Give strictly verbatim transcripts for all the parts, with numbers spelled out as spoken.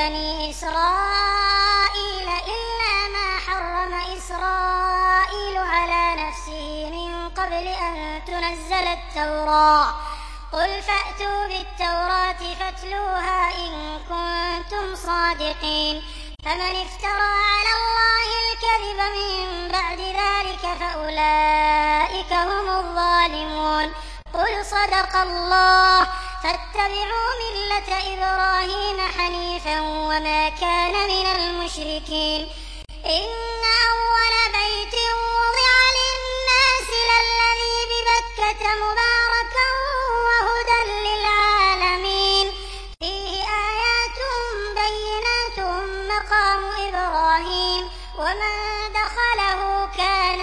بني إسرائيل إلا ما حرم إسرائيل على نفسه من قبل أن تنزل التوراة قل فأتوا بالتوراة فاتلوها إن كنتم صادقين فمن افترى على الله الكذب من بعد ذلك فأولئك هم الظالمون قل صدق الله فاتبعوا ملة إبراهيم حنيفا وما كان من المشركين إن أول بيت وضع للناس للذي ببكة مباركا وهدى للعالمين فيه آيات بينات مقام إبراهيم ومن دخله كان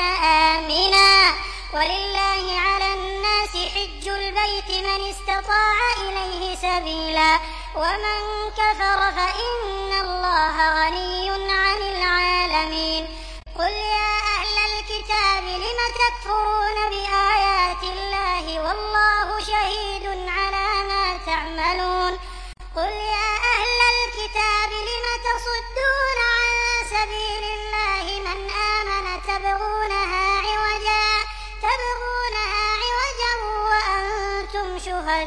آمنا ولله على الناس حج البيت من استطاع إليه سبيلا ومن كفر فإن الله غني عن العالمين قل يا أهل الكتاب لم تكفرون بآيات الله والله شهيد على ما تعملون قل يا أهل الكتاب لم تصدون عن سبيل الله من آمن تبغونها عوجا تبغونها عوجا وأنتم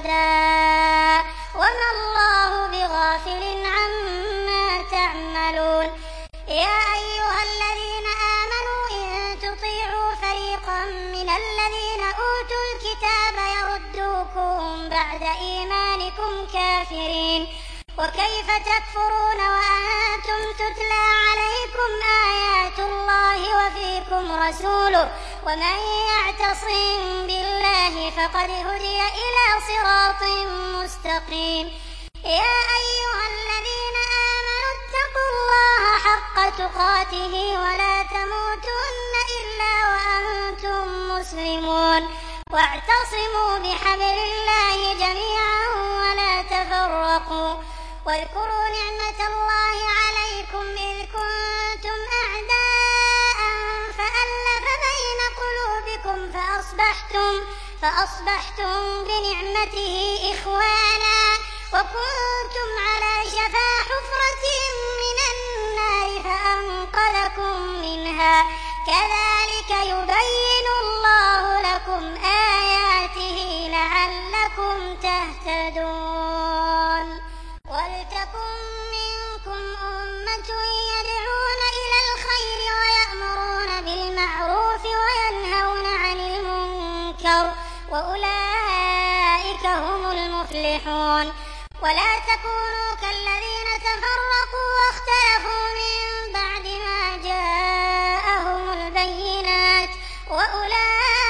شهداء وما الله بغافل عما تعملون يا أيها الذين آمنوا إن تطيعوا فريقا من الذين أوتوا الكتاب يردوكم بعد إيمانكم كافرين وكيف تكفرون وأنتم تتلى عليكم آيات الله وفيكم رسوله ومن يعتصم بالله فقد هدي إلى صراط مستقيم يا أيها الذين آمنوا اتقوا الله حق تقاته ولا تموتن إلا وأنتم مسلمون واعتصموا بحبل الله جميعا ولا تفرقوا واذكروا نعمة الله عليكم إذ كنتم أعداء فألف بين قلوبكم فأصبحتم فأصبحتم بنعمته إخوانا وكنتم على شفا حفرة من النار فأنقذكم منها كذلك يبين الله لكم آياته لعلكم تهتدون ولتكن منكم أمة يدعون إلى الخير ويأمرون بالمعروف وينهون عن المنكر وأولئك هم المفلحون ولا تكونوا كالذين تفرقوا واختلفوا من بعد ما جاءهم البينات وأولئك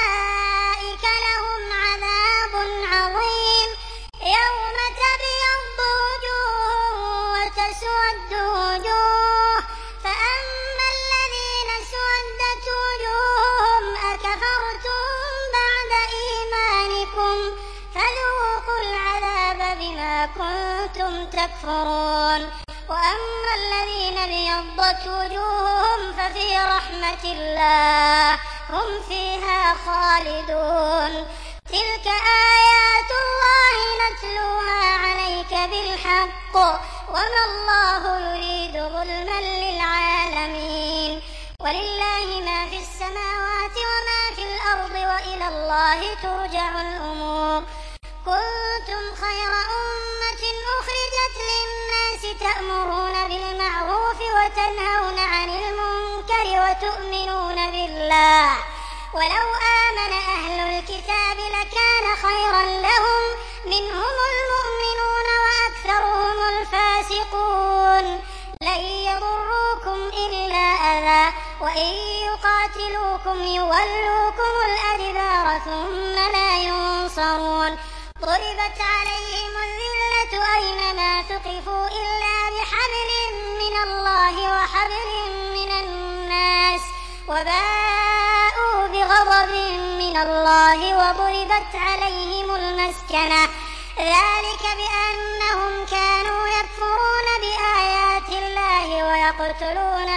لهم عذاب عظيم يوم تبيض وجوه وتسود وجوه فأما الذين اسودت وجوههم أكفرتم بعد إيمانكم فذوقوا العذاب بما كنتم تكفرون وأما الذين ابيضت وجوههم ففي رحمة الله هم فيها خالدون تلك آيات الله نتلوها عليك بالحق وما الله يريد ظلما للعالمين ولله ما في السماوات وما في الأرض وإلى الله ترجع الأمور كنتم خير أمة أخرجت للناس تأمرون بالمعروف وتنهون عن المنكر وتؤمنون بالله ولو آمن أهل الكتاب لكان خيرا لهم منهم المؤمنون وأكثرهم الفاسقون لن يضروكم إلا أذى وإن يقاتلوكم يولوكم الأدبار ثم لا ينصرون ضربت عليهم الذلة أينما ثقفوا إلا بحبل من الله وحبل من الناس وباءوا بغضب من الله وضربت عليهم المسكنة ذلك بأنهم كانوا يكفرون بآيات الله ويقتلون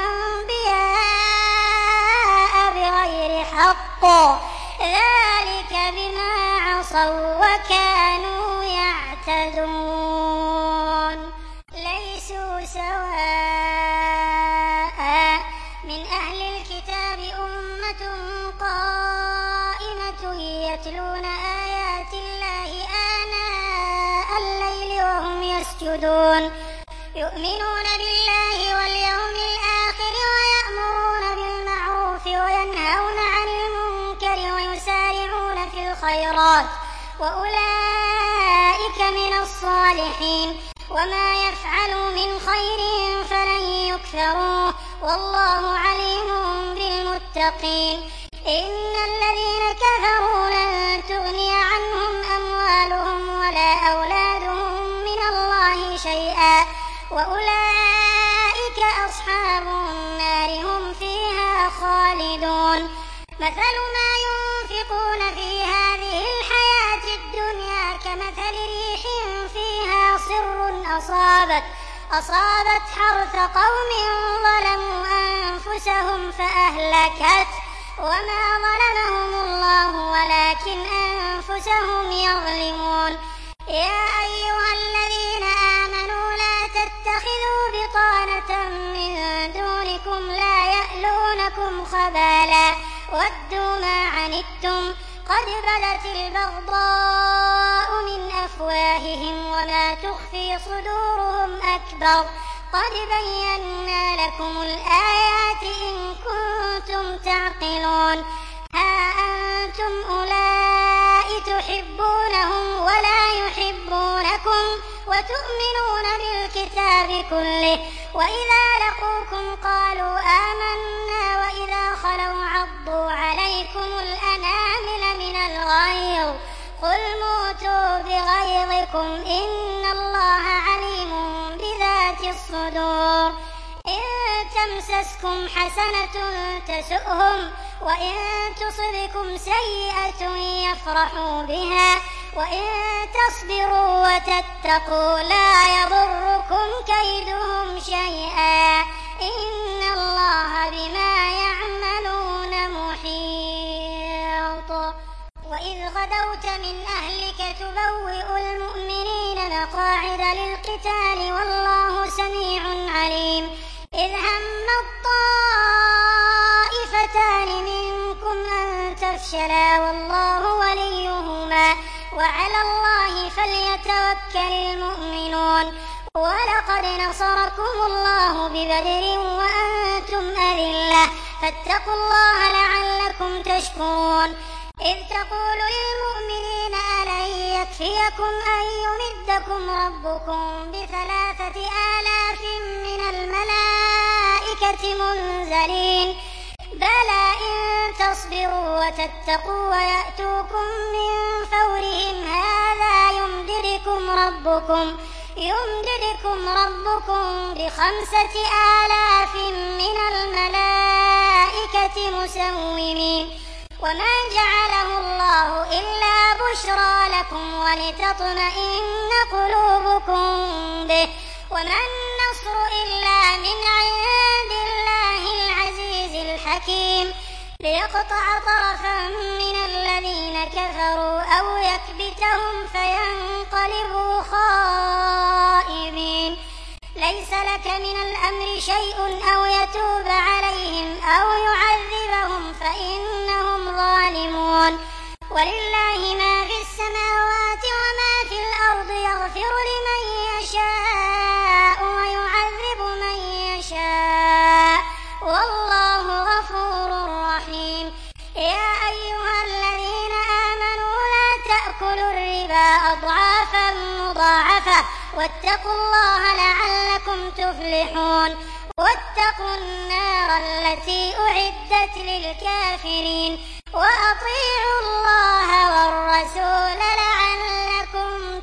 الأنبياء بغير حق ذلك بما عصوا وكانوا يعتدون ليسوا يسجدون يؤمنون بالله واليوم الآخر ويأمرون بالمعروف وينهون عن المنكر ويسارعون في الخيرات وأولئك من الصالحين وما يفعلوا من خير فلن يكفروه والله عليم بالمتقين إن الذين كفروا لن تغني عنهم أموالهم ولا أولادهم من الله شيئا وأولئك أصحاب النار هم فيها خالدون مثل ما ينفقون في هذه الحياة الدنيا كمثل ريح فيها صر أصابت أصابت حرث قوم ظلموا أنفسهم فأهلكت وما ظلمهم الله ولكن أنفسهم يظلمون يا أيها الذين آمنوا لا تتخذوا بطانة من دونكم لا يألونكم خبالا ودوا ما عنتم قد بدت البغضاء من أفواههم وما تخفي صدورهم أكبر قد بينا لكم الآيات إن كنتم تعقلون ها أنتم أولئك تحبونهم ولا يحبونكم وتؤمنون بالكتاب كله وإذا لقوكم قالوا آمنا وإذا خلوا عضوا عليكم الأنامل من الغيظ قل موتوا بغيظكم إن الله عليم بذات الصدور إن تمسسكم حسنة تسؤهم وإن تصبكم سيئة يفرحوا بها وإن تصبروا وتتقوا لا يضركم كيدهم شيئا إن الله بما يعملون محيط وإذ غدوت من أهلك تبوئ المؤمنين مقاعد للقتال والله سميع عليم إذ هم الطائفتان منكم أن تفشلا والله وليهما وعلى الله فليتوكل المؤمنون ولقد نصركم الله ببدر وأنتم أذلة فاتقوا الله لعلكم تشكرون إذ تقول للمؤمنين ألن يكفيكم أن يمدكم ربكم بثلاثة آلاف من الملائكة منزلين بلى إن تصبروا وتتقوا ويأتوكم من فورهم هذا يمددكم ربكم يمددكم ربكم بخمسة آلاف من الملائكة مسومين وما جعله الله إلا بشرى لكم ولتطمئن قلوبكم به وما النصر إلا من عند الله العزيز الحكيم ليقطع طرفا من الذين كفروا أو يكبتهم فينقلبوا خائبين ليس لك من الأمر شيء أو يتوب عليهم أو يعذبهم فإنهم ظالمون ولله ما في السماوات وما في الأرض يغفر لمن يشاء ويعذب من يشاء والله غفور رحيم يا أيها الذين آمنوا لا تأكلوا الربا أضعافا مضاعفة واتقوا الله لعلكم تفلحون واتقوا النار التي أعدت للكافرين وأطيعوا الله والرسول لعلكم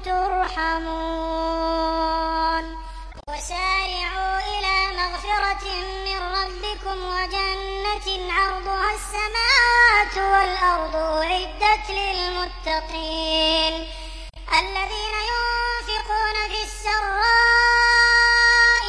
ترحمون وسارعوا إلى مغفرة من ربكم وجنة عرضها السماوات والأرض أعدت للمتقين الذين ينفقون في السراء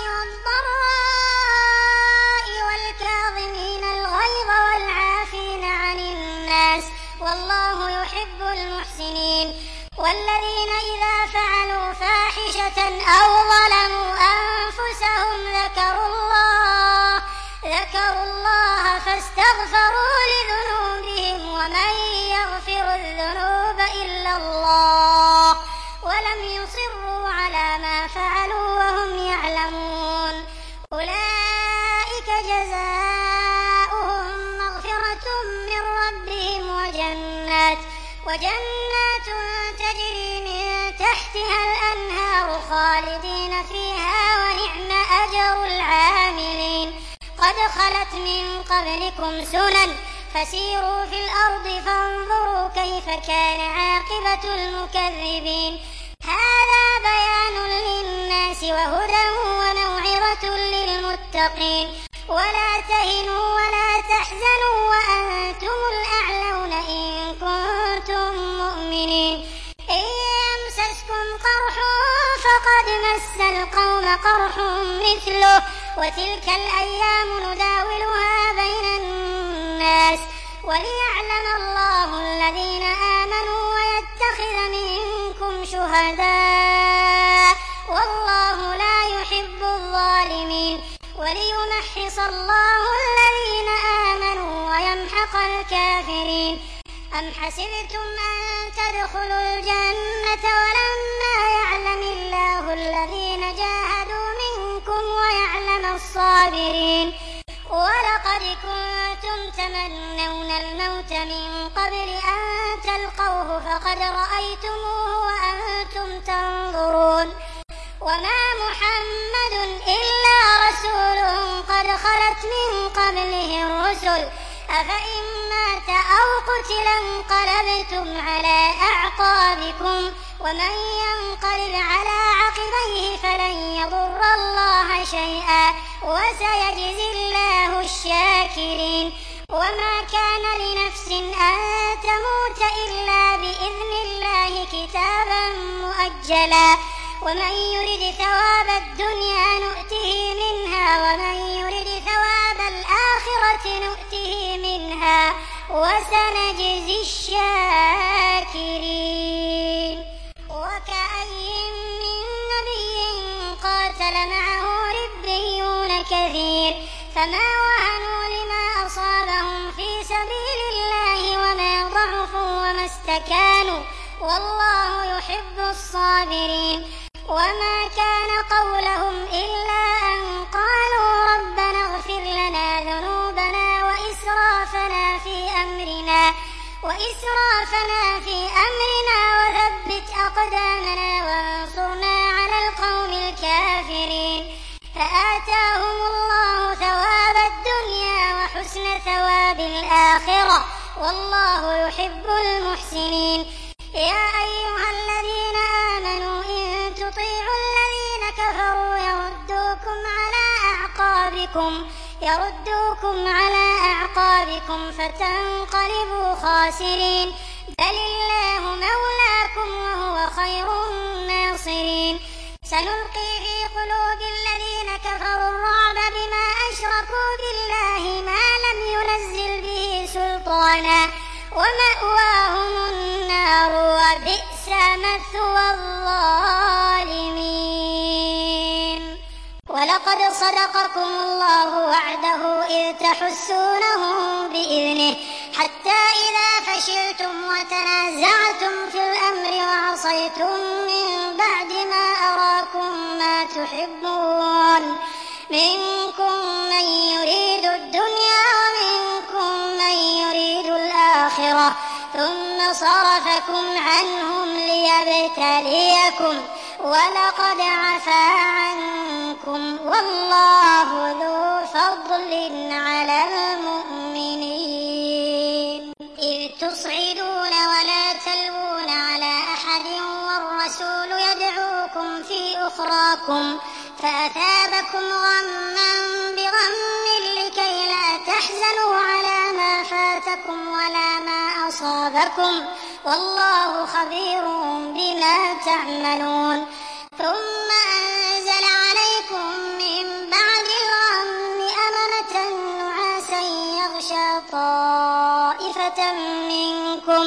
والضراء والكاظمين الغيظ والعافين عن الناس والله يحب المحسنين والذين إذا فعلوا فاحشة أو ظلموا أنفسهم ذكروا الله ذكروا الله فاستغفروا لذنوبهم ومن يغفر الذنوب إلا الله ولم يصروا على ما فعلوا وجنات تجري من تحتها الأنهار خالدين فيها ونعم أجر العاملين قد خلت من قبلكم سنن فسيروا في الأرض فانظروا كيف كان عاقبة المكذبين هذا بيان للناس وهدى وموعظة للمتقين ولا تهنوا ولا تحزنوا وأنتم الأعلون إن كنتم مؤمنين إن يمسسكم قرح فقد مس القوم قرح مثله وتلك الأيام نداولها بين الناس وليعلم الله الذين آمنوا ويتخذ منكم شهداء والله لا يحب الظالمين وليمحص الله الذين آمنوا ويمحق الكافرين أم حسبتم أن تدخلوا الجنة ولما يعلم الله الذين جاهدوا منكم ويعلم الصابرين ولقد كنتم تمنون الموت من قبل أن تلقوه فقد رأيتموه وأنتم تنظرون وما محمد إلا رسول قد خلت من قبله الرسل أفإن مات أو قتل انقلبتم على أعقابكم ومن ينقلب على عقبيه فلن يضر الله شيئا وسيجزي الله الشاكرين وما كان لنفس أن تموت إلا بإذن الله كتابا مؤجلا ومن يرد ثواب الدنيا نؤته منها ومن يرد ثواب الآخرة نؤته منها وسنجزي الشاكرين وكأي من نبي قاتل معه ربيون كثير فما وهنوا لما أصابهم في سبيل الله وما ضعفوا وما استكانوا والله يحب الصابرين وما كان قولهم إلا أن قالوا ربنا اغفر لنا ذنوبنا وإسرافنا في أمرنا وإسرافنا في أمرنا وثبت أقدامنا وانصرنا على القوم الكافرين فآتاهم الله ثواب الدنيا وحسن ثواب الآخرة والله يحب المحسنين يا أيها الذين آمنوا إن تطيعوا الذين كفروا يردوكم على أعقابكم يردوكم على أعقابكم فتنقلبوا خاسرين بل الله مولاكم وهو خير الناصرين سنلقي في قلوب الذين كفروا الرعب بما أشركوا بالله ما لم ينزل به سلطانا ومأواهم النار وبئس مثوى الظالمين ولقد صدقكم الله وعده إذ تحسونهم بإذنه حتى إذا فشلتم وتنازعتم في الأمر وعصيتم من بعد ما أراكم ما تحبون منكم من يريد الدنيا ومنكم من يريد الآخرة ثم صرفكم عنهم ليبتليكم ولقد عفا عنكم والله ذو فضل على المؤمنين إذ تصعدون ولا تلوون على أحد والرسول يدعوكم في أخراكم فأثابكم غما بغم لكي لا تحزنوا على ما فاتكم ولا ما أصابكم والله خبير بما تعملون ثم أنزل عليكم من بعد الغم أمنة نعاسا يغشى طائفة منكم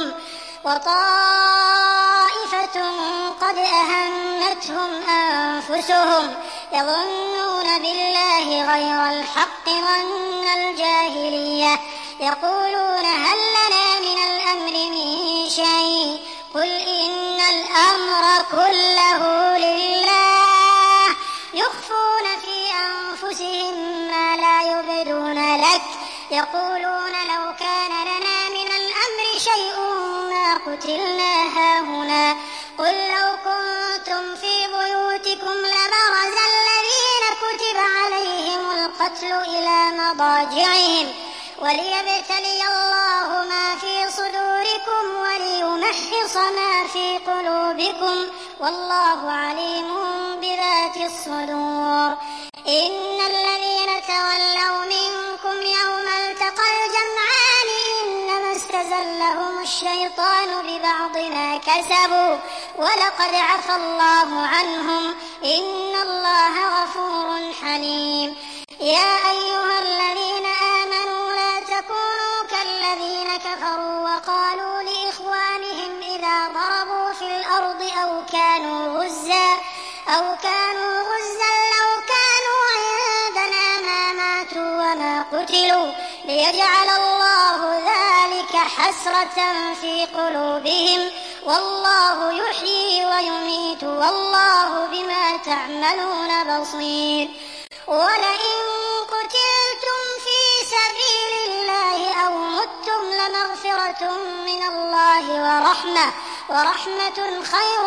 وطائفة قد أهمتهم أنفسهم يظنون بالله غير الحق ظن الجاهلية يقولون هل لنا من الأمر من شيء قل إن الأمر كله لله يخفون في أنفسهم ما لا يبدون لك يقولون لو كان لنا من الأمر شيء ما قتلنا هاهنا قل لو كنتم في بيوتكم لبرز الذين كتب عليهم القتل إلى مضاجعهم وليبتلي الله ما في صدوركم وليمحص ما في قلوبكم والله عليم بذات الصدور. إن الذين تولوا منكم يوم التقى الجمعان إنما استزلهم الشيطان ببعض ما كسبوا ولقد عفى الله عنهم إن الله غفور حليم. يا أيها الذين آمنوا لا تكونوا كالذين كفروا وقالوا لإخوانهم إذا ضربوا في الأرض أو كانوا غزا أو كانوا غزا لو كانوا عندنا ما ماتوا وما قتلوا ليجعل الله ذلك حسرة في قلوبهم والله يحيي ويميت والله بما تعملون بصير. ولئن قتلتم في سبيل الله أو متم لمغفرة من الله ورحمة ورحمة خير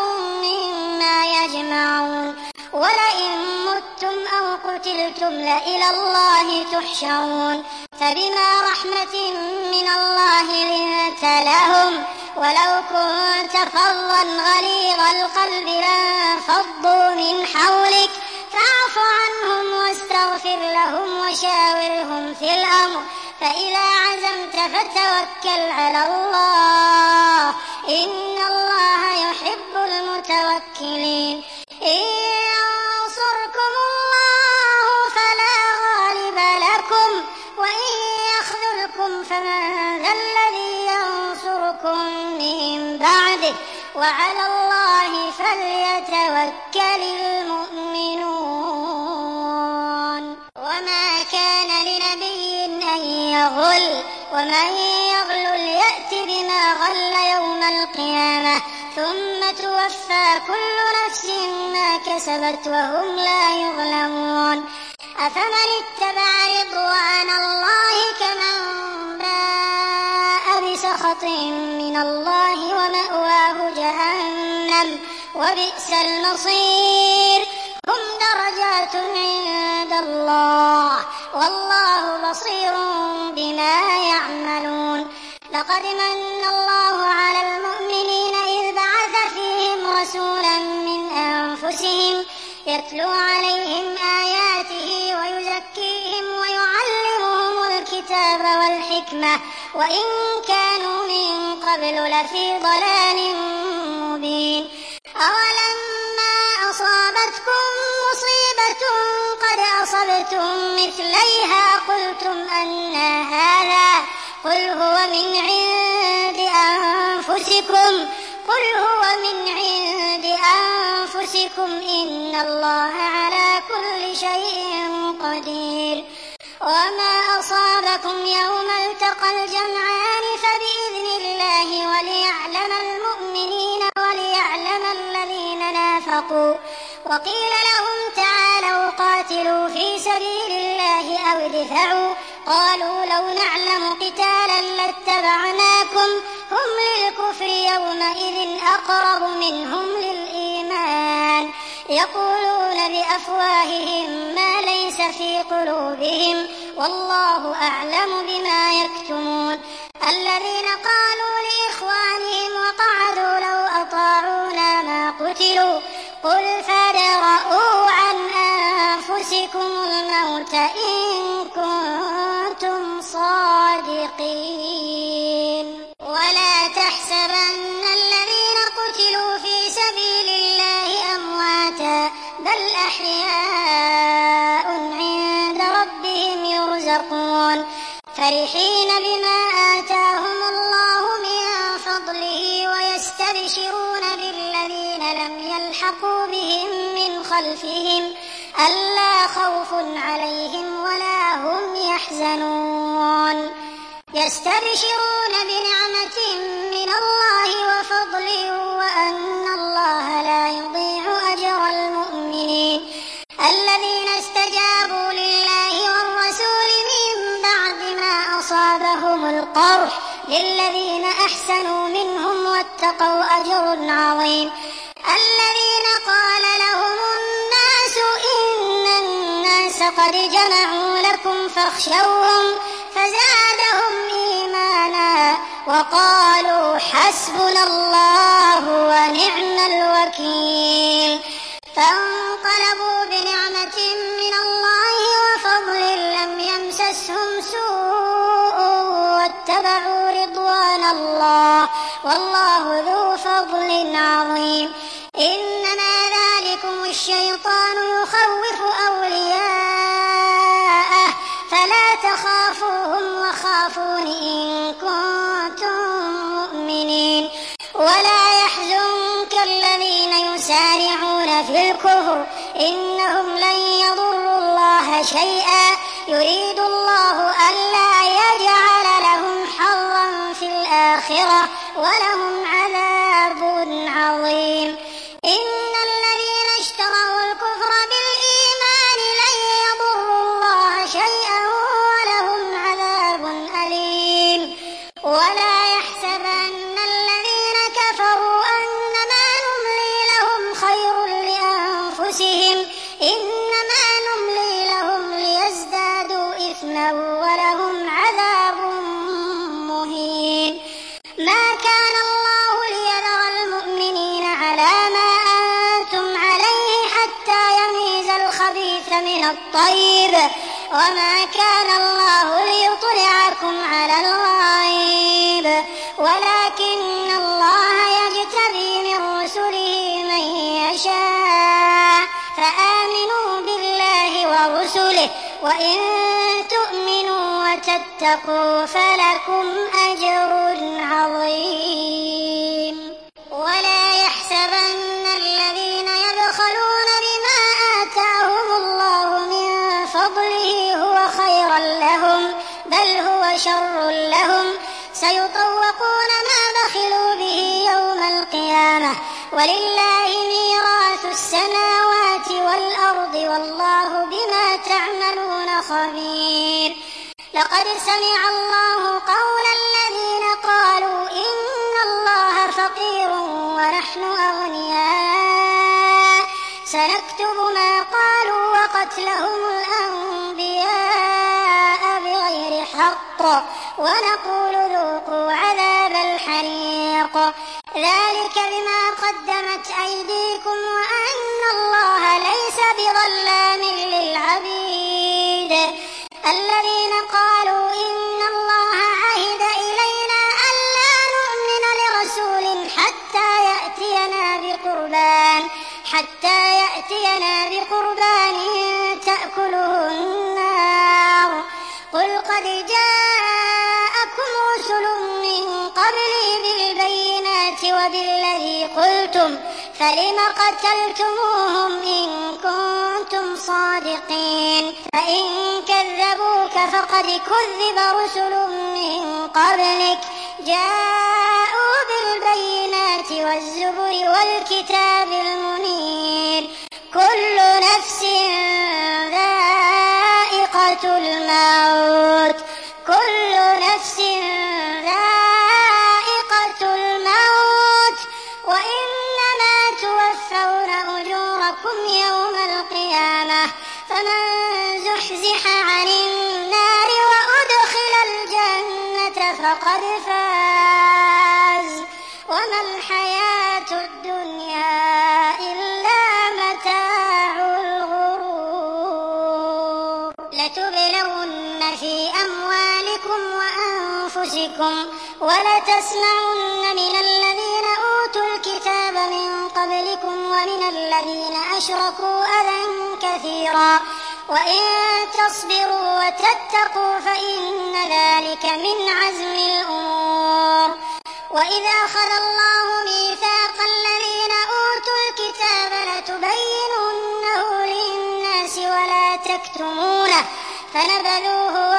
مما يجمعون. ولئن متم أو قتلتم لإلى الله تحشرون. فبما رحمة من الله لنت لهم ولو كنت فظا غليظ القلب لانفضوا من حولك فاعف عنهم واستغفر لهم وشاورهم في الأمر فإذا عزمت فتوكل على الله إن الله يحب المتوكلين. إن ينصركم الله فلا غالب لكم وإن يخذلكم فمن ذا الذي ينصركم من بعده وعلى الله فليتوكل المؤمنون. وما كان لنبي أن يغل ومن يغل يأت بما غل يوم القيامة ثم توفى كل نفس ما كسبت وهم لا يظلمون. أفمن اتبع رضوان الله كمن باء بسخط من الله ومأواه جهنم وبئس المصير. هم درجات عند الله والله بصير بما يعملون. لقد من الله على المؤمنين إذ بعث فيهم رسولا من أنفسهم يتلو عليهم آياته ويزكيهم ويعلمهم الكتاب والحكمة وإن كانوا من قبل لفي ضلال مبين. أولما أصابتكم مصيبة قد أصبتم مثليها قلتم أنى هذا قل هو من عند أنفسكم قل هو من عند أنفسكم إن الله على كل شيء قدير. وما أصابكم يوم التقى الجمعان فبإذن الله وليعلم المؤمنين وليعلم الذين نافقوا. وقيل لهم تعالوا قاتلوا في سبيل الله أو ادفعوا قالوا لو نعلم قتالا لاتبعناكم هم للكفر يومئذ أقرب منهم للإيمان يقولون بأفواههم ما ليس في قلوبهم والله أعلم بما يكتمون. الذين قالوا لإخوانهم وقعدوا لو أطاعونا ما قتلوا قل فادرءوا عن أنفسكم الموت إن كنتم صادقين. ولا تحسبن الذين قتلوا في سبيل الله أمواتا بل أحياء عند ربهم يرزقون فرحين بما آتاهم الله من فضله ويستبشرون بالذين لم يلحقوا بهم من خلفهم ألا خوف عليهم ولا هم يحزنون. يستبشرون بنعمة من الله وفضل وأن الله لا يضيع أجر المؤمنين. الذين استجابوا لله والرسول من بعد ما أصابهم القرح للذين أحسنوا منهم واتقوا واتقوا أجر عظيم. الذين قال لهم الناس إن الناس قد جمعوا لكم فاخشوهم فزادهم إيمانا وقالوا حسبنا الله ونعم الوكيل. فانقلبوا بنعمة من الله وفضل لم يمسسهم سوء واتبعوا رضوان الله والله ذو فضل عظيم. إنما ذلكم الشيطان يخوف أولياءه فلا تخافوهم وخافون إن كنتم مؤمنين. ولا يحزنك الذين يسارعون في الكفر إنهم لن يضروا الله شيئا يريد الله ألا يجعل لهم حظا في الآخرة ولهم عذاب عظيم. إن الذين اشتروا الكفر بالإيمان لن يضروا الله شيئا ولهم عذاب أليم. ولا يحسبن الذين كفروا أنما نملي لهم خير لأنفسهم إنما نملي لهم ليزدادوا إثما ولهم عذاب مهين. ما كان الله ليذر المؤمنين على ما أنتم عليه حتى يميز الخبيث من الطيب وما كان الله ليطلعكم على الغيب ولكن الله يجتبي من رسله من يشاء فآمنوا بالله ورسله وإن تؤمنوا وتتقوا فلكم أجر عظيم. ولا يحسبن الذين يبخلون بما آتاهم الله من فضله هو خيرا لهم بل هو شر لهم سيطوقون ما بخلوا به يوم القيامة ولله ميراث السماوات والأرض والله بما تعملون خبير. لقد سمع الله قول الذين قالوا إن الله فقير ونحن أغنياء سنكتب ما قالوا وقتلهم الأنبياء بغير حق ونقول ذوقوا عذاب الحريق ذلك بما قدمت أيديكم وأن الله ليس بظلام للعبيد. الذين قالوا إن الله عهد إلينا ألا نؤمن لرسول حتى يأتينا بقربان حتى يأتينا بقربان تأكله النار قل قد جاءكم رسل من قبلي بالبينات وبالذي قلتم فلم قتلتموهم إن كنتم صادقين فإن كذبوك فقد كذب رسل من قبلك جاءوا بالبينات والزبر والكتاب المنير كل نفس ذائقة الموت كل نفس ذائقة الموت وإنما توفون أجوركم يوم القيامة فمن زحزح عن النار وأدخل الجنة فقد فاز وما الحياة الدنيا إلا متاع الغرور. لتبلون في أموالكم وأنفسكم ولتسمعن من الذين أوتوا الكتاب من قبلكم ومن الذين أشركوا أذى كثيرا وإن تصبروا وتتقوا فإن ذلك من عزم الأمور. وإذا أخذ الله ميثاق الذين أوتوا الكتاب لتبيننه للناس ولا تكتمونه فنبذوه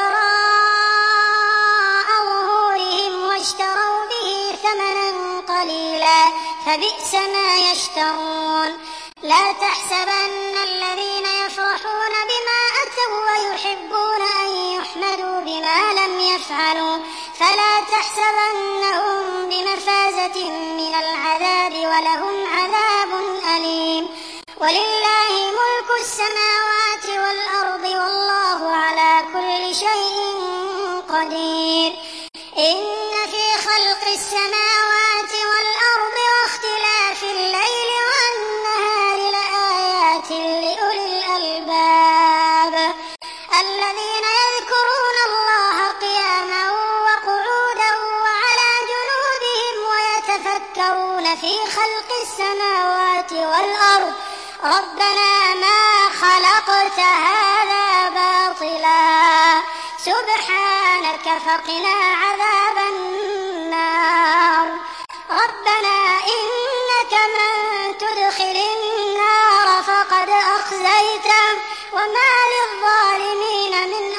وراء ظهورهم واشتروا به ثمنا قليلا فبئس ما يشترون. لا تحسبن الذين يفرحون بما أتوا ويحبون أن يحمدوا بما لم يفعلوا فلا تحسبنهم بمفازة من العذاب ولهم عذاب أليم ولله ملك السماوات والأرض والله على كل شيء قدير إن في خلق السماوات والأرض واختلاف الليل والنهار لآيات لأولي الألباب الذين يذكرون الله قياما وقعودا وعلى جنوبهم ويتفكرون في خلق السماوات والأرض ربنا ما خلقت هذا باطلا سبحانك فقنا عذاب النار ربنا إنك من تدخل النار فقد أخزيته وما للظالمين من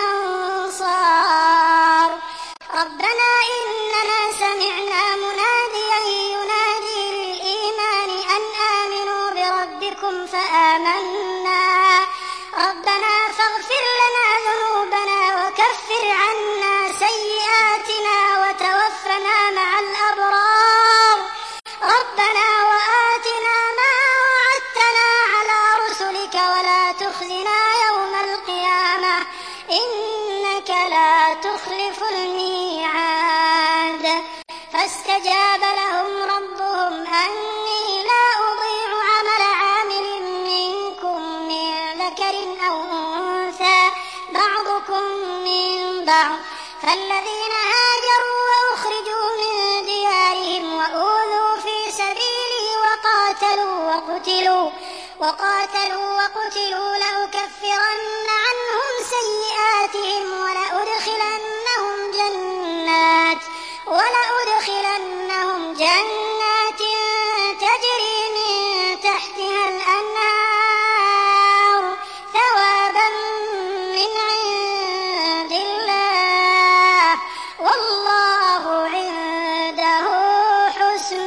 أنصار ربنا إننا سمعنا مناديا ينادي للإيمان أن آمنوا بربكم فآمنا ربنا فاغفر لنا ذنوبنا وكفر عنا سيئاتنا وتوفنا مع الأبرار ربنا وآتنا ما وعدتنا على رسلك ولا تخزنا يوم القيامة إنك لا تخلف الميعاد فاستجاب لهم ربهم أني لا أضيع عمل عامل منكم من ذكر أو أنثى بعضكم من بعض فالذين هاجروا وأخرجوا من ديارهم وأوذوا في سبيلي وقاتلوا وقتلوا وقاتلوا وقتلوا لأكفرن عنهم سيئاتهم ولأدخلنهم جنات ولأدخلنهم جنات تجري من تحتها الأنهار ثوابا من عند الله والله عنده حسن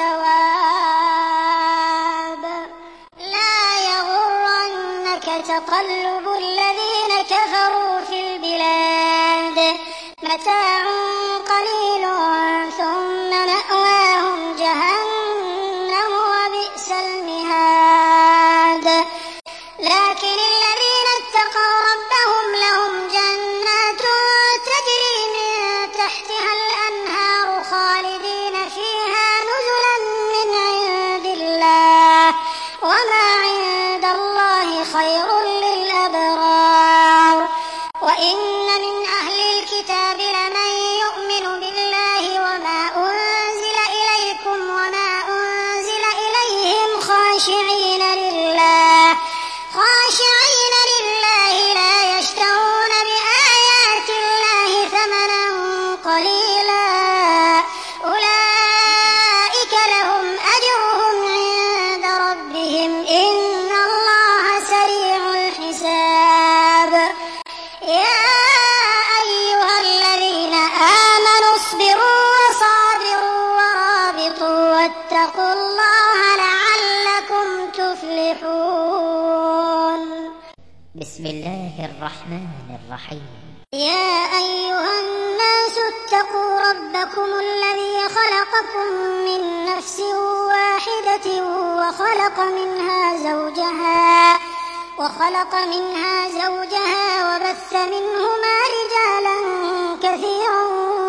الثواب لا يغرنك تقلب الذين كفروا في البلاد متاع قليل ثم مأواهم جهنم وبئس المهاد لكن الذين اتقوا ربهم لهم جنات تجري من تحتها الأنهار خالدين فيها نزلا من عند الله وما عند الله خير للأبرار وإن من أهل الكتاب لمن يؤمن بالله وما أنزل إليكم وما أنزل إليهم خاشعين لله خاشعين لله لا يشترون بآيات الله ثمنا قليلا أولئك لهم أجرهم عند ربهم إن الله سريع الحساب يا أيها الذين آمنوا اصبروا وصابروا ورابطوا واتقوا الله لعلكم تفلحون بسم الله الرحمن الرحيم يا أيها الناس اتقوا ربكم الذي خلقكم من نفس واحدة وخلق منها زوجها وخلق منها زوجها وبث منهما رجالا كثيرا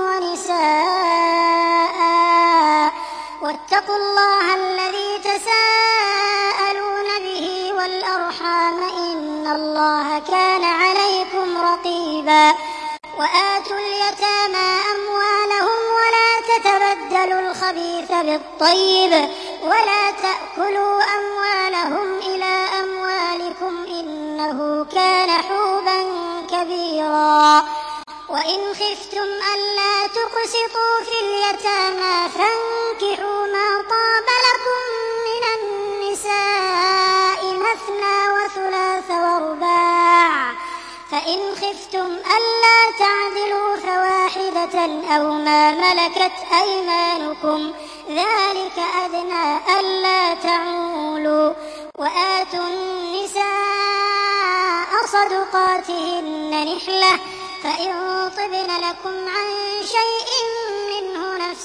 ونساء واتقوا الله الذي تساءلون به والأرحام إن الله كان عليكم رقيبا وآتوا اليتامى أموالهم ولا تتبدلوا الخبيث بالطيب ولا تأكلوا أموالهم إلى أموالكم إنه كان حوبا كبيرا وإن خفتم ألا تقسطوا في اليتامى فانكحوا ما طاب لكم من النساء مثنى وثلاث ورباع فإن خفتم ألا تعدلوا فواحدة أو ما ملكت أيمانكم ذلك أدنى ألا تعولوا وآتوا النساء صدقاتهن نحلة فإن طبن لكم عن شيء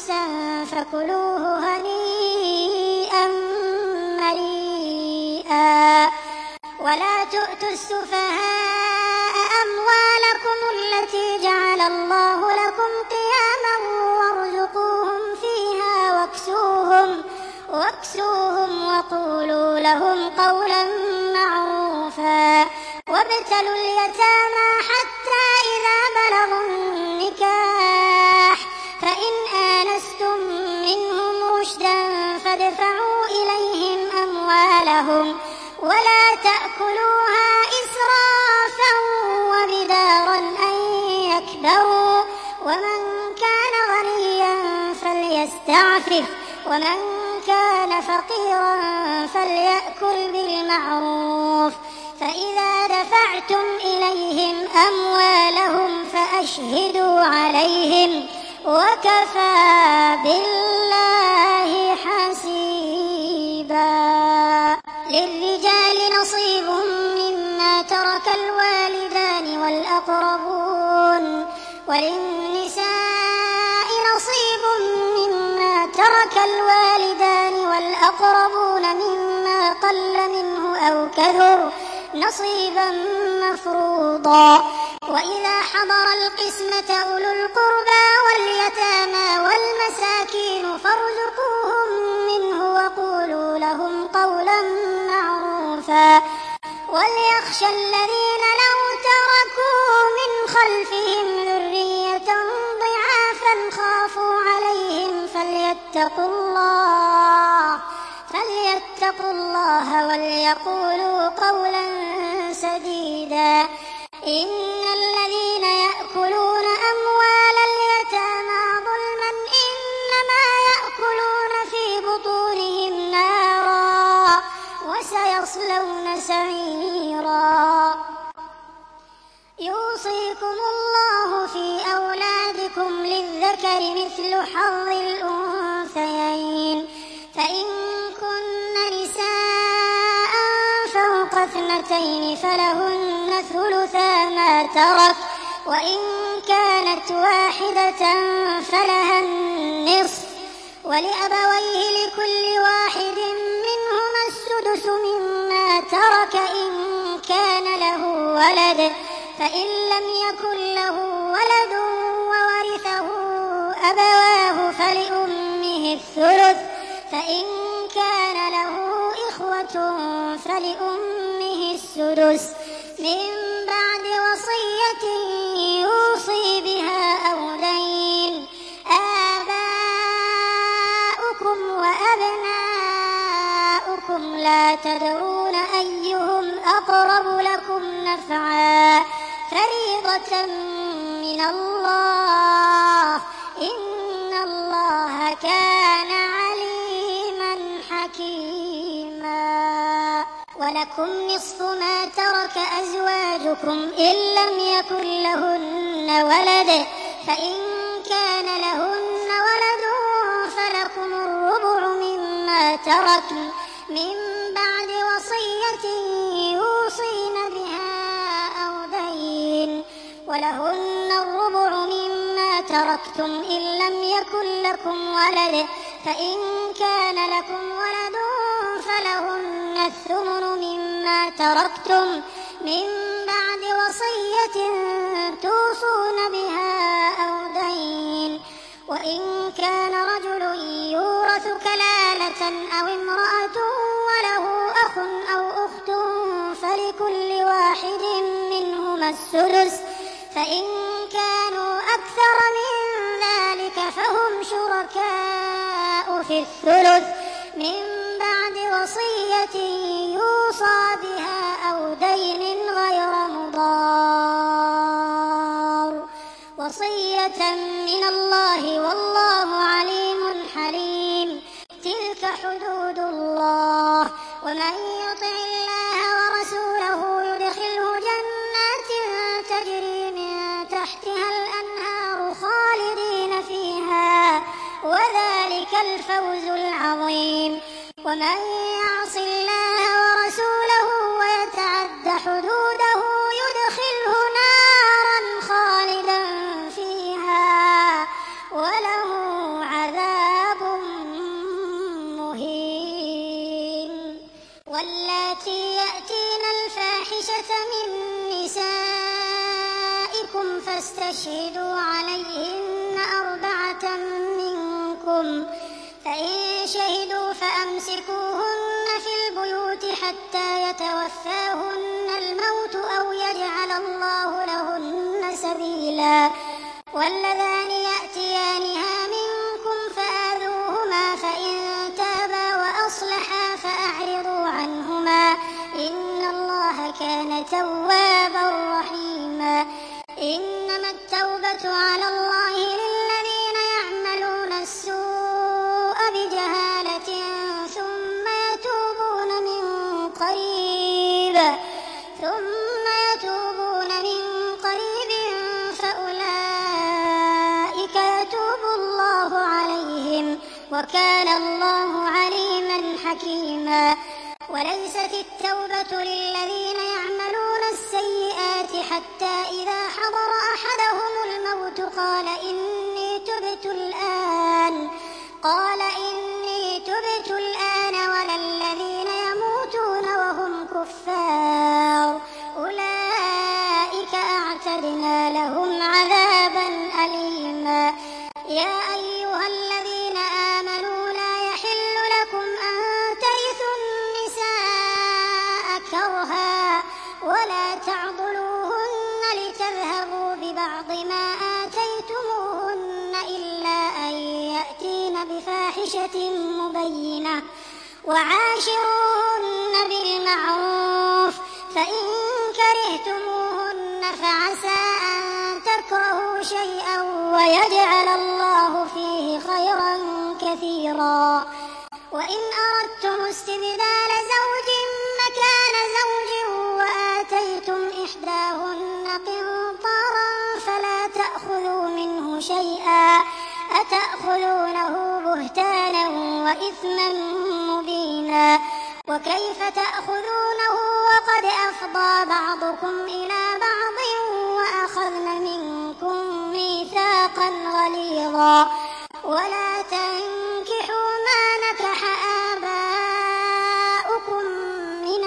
خبيثا فكلوه هنيئا مريئا ولا تؤتوا السفهاء أموالكم التي جعل الله لكم قياما وارزقوهم فيها واكسوهم, واكسوهم وقولوا لهم قولا معروفا وابتلوا اليتامى حتى إذا بلغوا النكاح فإن آنستم منهم رشدا فادفعوا إليهم أموالهم ولا تأكلوها إسرافا وبدارا أن يكبروا ومن كان غنيا فليستعفف ومن كان فقيرا فليأكل بالمعروف فإذا دفعتم إليهم أموالهم فأشهدوا عليهم وكفى بالله حسيبا. للرجال نصيب مما ترك الوالدان والأقربون وللنساء نصيب مما ترك الوالدان والأقربون مما قل منه أو كثر نصيبا مفروضا وإذا حضر القسمة أولو القربى واليتامى والمساكين فارزقوهم منه وقولوا لهم قولا معروفا وليخشى الذين لو تركوا من خلفهم ذرية ضعافا خافوا عليهم فليتقوا الله فليتقوا الله وليقولوا قولا سديدا إن الذين يأكلون أموال اليتامى ظلما إنما يأكلون في بطونهم نارا وسيصلون سعيرا. يوصيكم الله في أولادكم للذكر مثل حظ الأنثيين فإن كن نساء فوق اثنتين فلهن ثلثا ما ترك وإن كانت واحدة فلها النصف ولأبويه لكل واحد منهما السدس مما ترك إن كان له ولد فإن لم يكن له ولد وورثه أبواه فلأمه الثلث فإن كان له إخوة فلأمه السدس من بعد وصية يوصي بها أو دين. آباؤكم وأبناؤكم لا تدرون أيهم أقرب لكم نفعا فريضة من الله إن الله كان عليما حكيما. ولكم نصف ما ترك أزواجكم إن لم يكن لهن ولد فإن كان لهن ولد فلكم الربع مما تركن من بعد وصية يوصين بها أو دين ولهن الربع مما تركتم إن لم يكن لكم ولد فإن كان لكم ولد فلهن الثمن مما تركتم من بعد وصية توصون بها أو دين وإن كان رجل يورث كلالة أو امرأة وله أخ أو أخت فلكل واحد منهما السدس فإن كانوا أكثر من ذلك فهم شركاء في الثلث من بعد وصية يوصى بها أو دين غير مضار وصية من الله والله عليم حليم. تلك حدود الله ومن يطع الله ورسوله يدخله جنات تجري من تحتها الأنهار خالدين فيها وذلك الفوز العظيم. ومن يعص الله ورسوله ويتعد حدوده يدخله نارا خالدا فيها وله عذاب الفاحشة من نسائكم فاستشهدوا عليهن أربعة منكم، فإن شهدوا فأمسكوهن في البيوت حتى يتوفاهن الموت أو يجعل الله لهن سبيلا. واللذان يأتيانها منكم فآذوهما، فإن تابا وأصلحا فأعرضوا عنهما، إن الله كان توابا رحيما. إنما التوبة على الله للذين يعملون السوء بجهالة ثم يتوبون من قريب ثم يتوبون من قريب فأولئك يتوب الله عليهم، وكان الله عليما حكيما. وليست التوبة للذين يعملون السيئات حتى إذا حضر أحدهم الموت قال إني تبت الآن قال إني تبت الآن ولا الذين يموتون وهم كفار، أولئك أعتدنا لهم عذابا أليما. يا أيها الذين آمنوا لا يحل لكم أن ترثوا النساء كرها ولا تعضلوهن لتذهبوا ببعض ما آتيتموهن إلا أن يأتين بفاحشة مبينة، وعاشروهن بالمعروف، فإن كرهتموهن فعسى أن تكرهوا شيئا ويجعل الله فيه خيرا كثيرا. وإن أردتم استبدال زوج مكان زوج وآتيتم إحداهن قنطارا فلا تأخذوا منه شيئا، أتأخذونه بهتانا وإثما مبينا. وكيف تأخذونه وقد أفضى بعضكم إلى بعض وأخذن منكم ميثاقا غليظا. ولا تنكحوا ما نكح آباؤكم من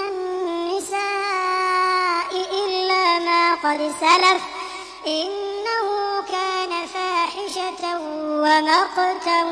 النساء إلا ما قد سلف، إنه كان فاحشة ومقتا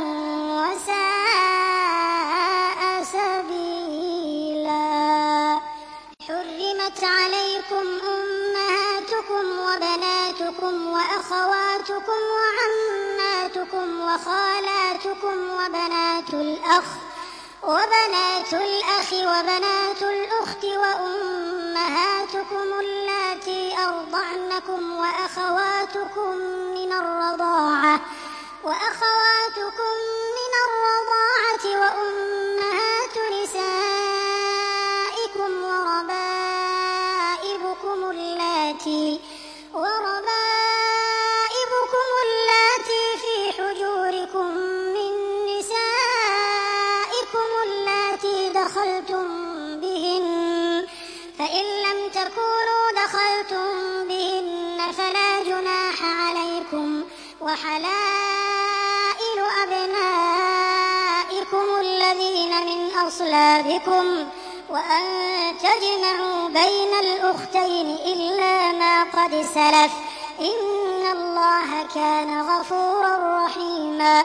وساء سبيلا. حرمت عليكم أمهاتكم وبناتكم وأخواتكم وعماتكم وخالاتكم وبنات الأخ وبنات الأخ وبنات الأخت وأمهاتكم اللاتي أرضعنكم وأخواتكم من الرضاعة وأخواتكم من الرضاعة وأمهات نسائكم وربائبكم اللاتي وربائبكم اللاتي في حجوركم من نسائكم اللاتي دخلتم بهن، فإن لم تكونوا دخلتم بهن فلا جناح عليكم. وحلائل أبنائكم الذين من أصلابكم، وأن تجمعوا بين الأختين إلا ما قد سلف، إن الله كان غفورا رحيما.